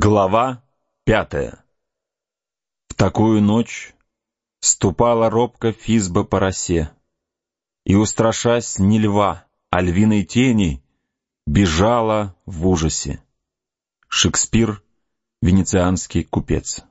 Глава 5. В такую ночь ступала робко Физба по росе, и, устрашась не льва, а львиной тени, бежала в ужасе. Шекспир, венецианский купец.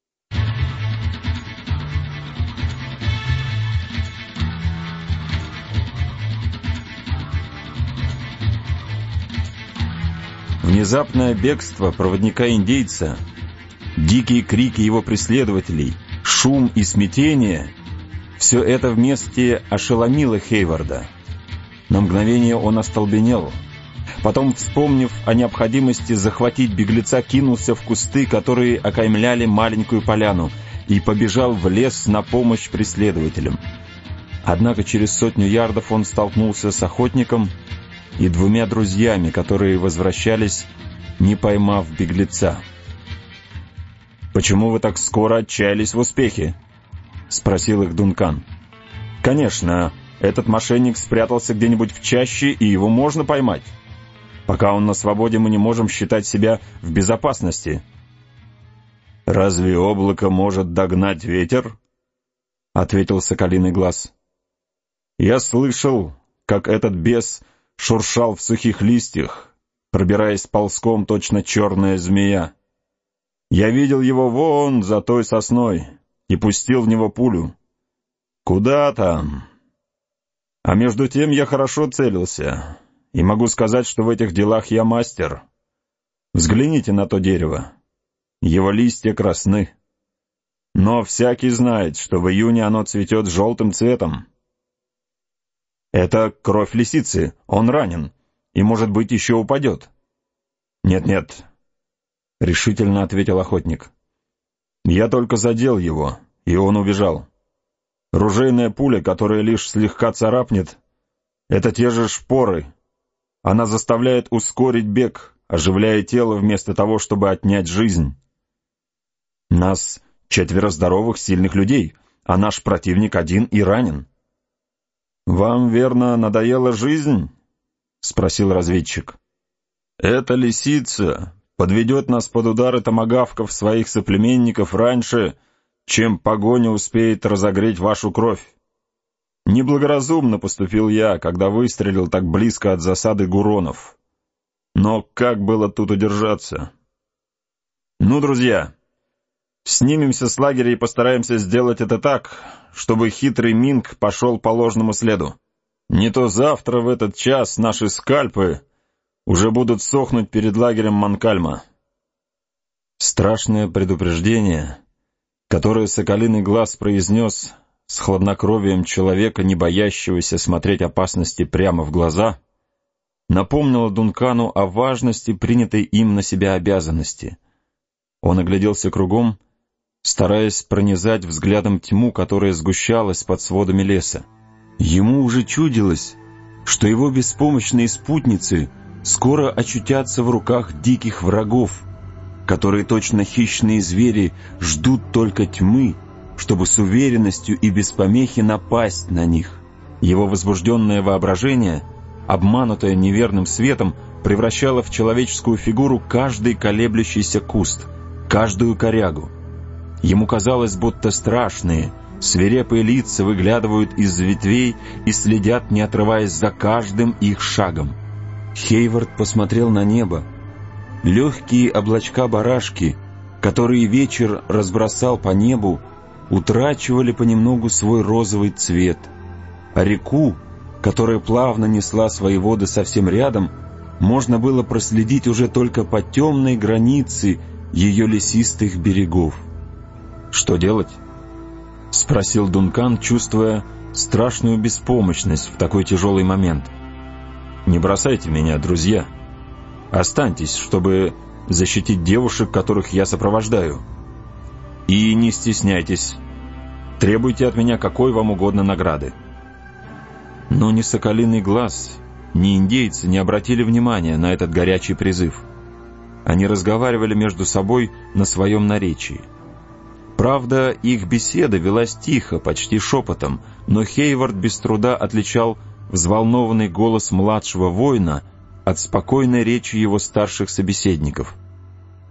Внезапное бегство проводника-индейца, дикие крики его преследователей, шум и смятение — все это вместе ошеломило Хейварда. На мгновение он остолбенел. Потом, вспомнив о необходимости захватить беглеца, кинулся в кусты, которые окаймляли маленькую поляну, и побежал в лес на помощь преследователям. Однако через 100 ярдов он столкнулся с охотником и 2 друзьями, которые возвращались, не поймав беглеца. «Почему вы так скоро отчаялись в успехе?» — спросил их Дункан. «Конечно, этот мошенник спрятался где-нибудь в чаще, и его можно поймать. Пока он на свободе, мы не можем считать себя в безопасности». «Разве облако может догнать ветер?» — ответил Соколиный Глаз. «Я слышал, как этот бес шуршал в сухих листьях, пробираясь ползком, точно черная змея. Я видел его вон за той сосной и пустил в него пулю. Куда там? А между тем я хорошо целился, и могу сказать, что в этих делах я мастер. Взгляните на то дерево. Его листья красны. Но всякий знает, что в июне оно цветет желтым цветом. Это кровь лисицы, он ранен, и, может быть, еще упадет. «Нет-нет», — решительно ответил охотник. «Я только задел его, и он убежал. Ружейная пуля, которая лишь слегка царапнет, это те же шпоры. Она заставляет ускорить бег, оживляя тело вместо того, чтобы отнять жизнь. Нас 4 здоровых, сильных людей, а наш противник один и ранен». «Вам, верно, надоела жизнь?» — спросил разведчик. «Эта лисица подведет нас под удары томагавков своих соплеменников раньше, чем погоня успеет разогреть вашу кровь. Неблагоразумно поступил я, когда выстрелил так близко от засады гуронов. Но как было тут удержаться? Ну, друзья, снимемся с лагеря и постараемся сделать это так, чтобы хитрый Минг пошел по ложному следу. Не то завтра в этот час наши скальпы уже будут сохнуть перед лагерем Манкальма». Страшное предупреждение, которое Соколиный Глаз произнес с хладнокровием человека, не боящегося смотреть опасности прямо в глаза, напомнило Дункану о важности принятой им на себя обязанности. Он огляделся кругом, стараясь пронизать взглядом тьму, которая сгущалась под сводами леса. Ему уже чудилось, что его беспомощные спутницы скоро очутятся в руках диких врагов, которые, точно хищные звери, ждут только тьмы, чтобы с уверенностью и без помехи напасть на них. Его возбужденное воображение, обманутое неверным светом, превращало в человеческую фигуру каждый колеблющийся куст, каждую корягу. Ему казалось, будто страшные, свирепые лица выглядывают из ветвей и следят, не отрываясь, за каждым их шагом. Хейвард посмотрел на небо. Легкие облачка-барашки, которые ветер разбросал по небу, утрачивали понемногу свой розовый цвет, а реку, которая плавно несла свои воды совсем рядом, можно было проследить уже только по темной границе ее лесистых берегов. «Что делать?» — спросил Дункан, чувствуя страшную беспомощность в такой тяжелый момент. «Не бросайте меня, друзья. Останьтесь, чтобы защитить девушек, которых я сопровождаю. И не стесняйтесь. Требуйте от меня какой вам угодно награды». Но ни Соколиный Глаз, ни индейцы не обратили внимания на этот горячий призыв. Они разговаривали между собой на своем наречии. Правда, их беседа велась тихо, почти шепотом, но Хейвард без труда отличал взволнованный голос младшего воина от спокойной речи его старших собеседников.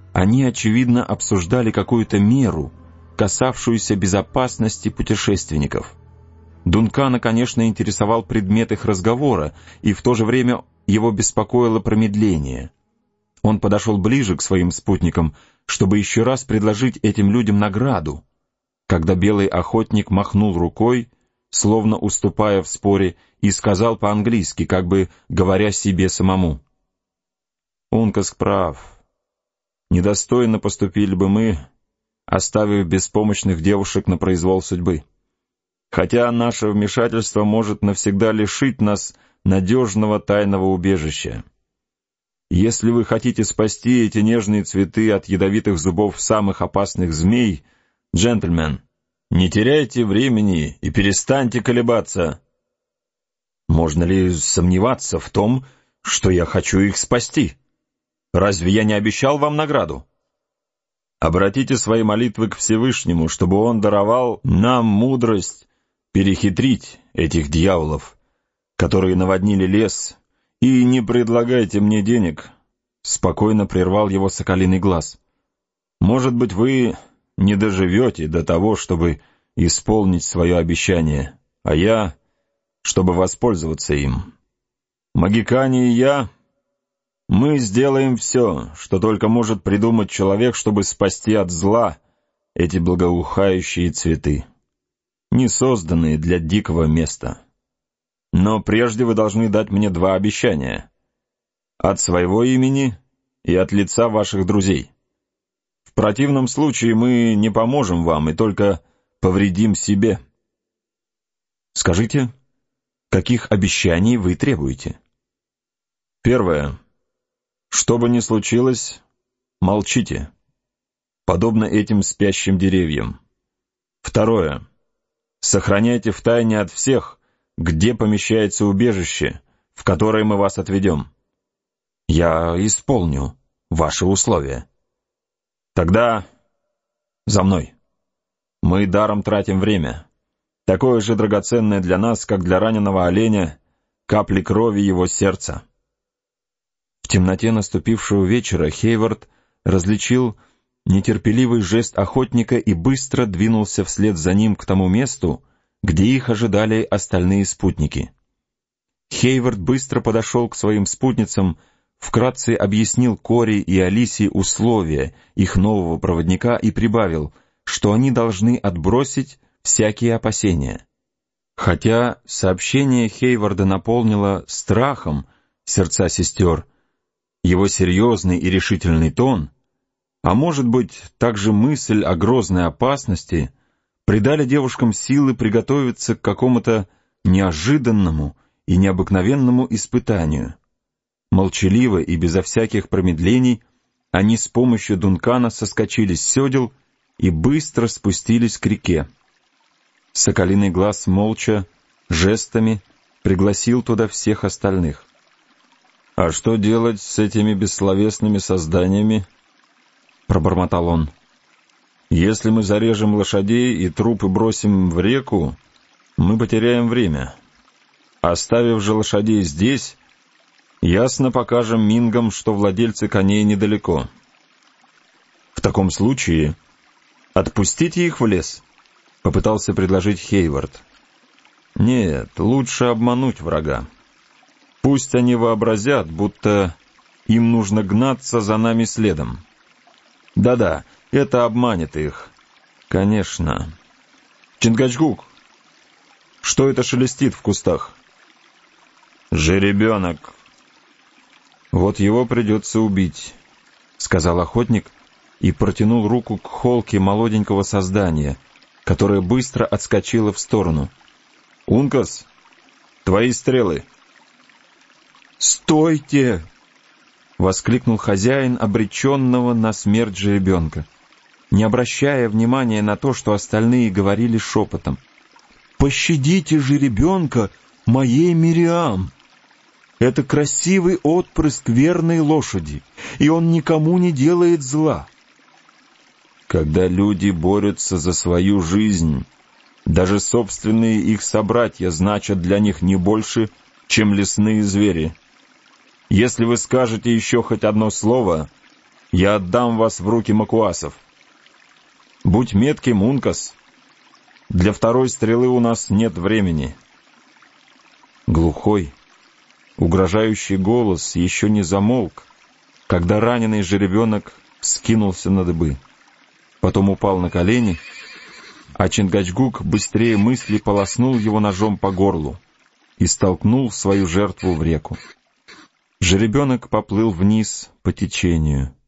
Они, очевидно, обсуждали какую-то меру, касавшуюся безопасности путешественников. Дункана, конечно, интересовал предмет их разговора, и в то же время его беспокоило промедление. Он подошел ближе к своим спутникам, чтобы еще раз предложить этим людям награду, когда белый охотник махнул рукой, словно уступая в споре, и сказал по-английски, как бы говоря себе самому: «Ункас прав. Недостойно поступили бы мы, оставив беспомощных девушек на произвол судьбы. Хотя наше вмешательство может навсегда лишить нас надежного тайного убежища. Если вы хотите спасти эти нежные цветы от ядовитых зубов самых опасных змей, джентльмен, не теряйте времени и перестаньте колебаться. Можно ли сомневаться в том, что я хочу их спасти? Разве я не обещал вам награду? Обратите свои молитвы к Всевышнему, чтобы Он даровал нам мудрость перехитрить этих дьяволов, которые наводнили лес, и не предлагайте мне денег», — спокойно прервал его соколиный глаз. «Может быть, вы не доживете до того, чтобы исполнить свое обещание, а я, чтобы воспользоваться им. Магикане и я, мы сделаем все, что только может придумать человек, чтобы спасти от зла эти благоухающие цветы, не созданные для дикого места. Но прежде вы должны дать мне 2 обещания: от своего имени и от лица ваших друзей. В противном случае мы не поможем вам и только повредим себе». «Скажите, каких обещаний вы требуете?» «Первое. Что бы ни случилось, молчите, подобно этим спящим деревьям. Второе. Сохраняйте в тайне от всех, где помещается убежище, в которое мы вас отведем». «Я исполню ваши условия». «Тогда за мной. Мы даром тратим время, такое же драгоценное для нас, как для раненого оленя капли крови его сердца». В темноте наступившего вечера Хейвард различил нетерпеливый жест охотника и быстро двинулся вслед за ним к тому месту, где их ожидали остальные спутники. Хейвард быстро подошел к своим спутницам, вкратце объяснил Кори и Алисе условия их нового проводника и прибавил, что они должны отбросить всякие опасения. Хотя сообщение Хейварда наполнило страхом сердца сестер, его серьезный и решительный тон, а может быть, также мысль о грозной опасности, придали девушкам силы приготовиться к какому-то неожиданному и необыкновенному испытанию. Молчаливо и безо всяких промедлений они с помощью Дункана соскочили с седел и быстро спустились к реке. Соколиный глаз молча, жестами пригласил туда всех остальных. «А что делать с этими бессловесными созданиями?» — пробормотал он. «Если мы зарежем лошадей и трупы бросим в реку, мы потеряем время. Оставив же лошадей здесь, ясно покажем мингам, что владельцы коней недалеко. В таком случае отпустите их в лес», — попытался предложить Хейвард. «Нет, лучше обмануть врага. Пусть они вообразят, будто им нужно гнаться за нами следом. Да-да, это обманет их. Конечно. Чингачгук, что это шелестит в кустах?» «Жеребенок». «Вот его придется убить», — сказал охотник и протянул руку к холке молоденького создания, которое быстро отскочило в сторону. «Ункас, твои стрелы». «Стойте!» — воскликнул хозяин обреченного на смерть жеребенка, не обращая внимания на то, что остальные говорили шепотом. «Пощадите жеребенка моей Мириам! Это красивый отпрыск верной лошади, и он никому не делает зла». Когда люди борются за свою жизнь, даже собственные их собратья значат для них не больше, чем лесные звери. Если вы скажете еще хоть одно слово, я отдам вас в руки макуасов. Будь метким, Ункас. Для второй стрелы у нас нет времени». Глухой, угрожающий голос еще не замолк, когда раненый жеребенок скинулся на дыбы. Потом упал на колени, а Чингачгук быстрее мысли полоснул его ножом по горлу и столкнул свою жертву в реку. Жеребенок поплыл вниз по течению.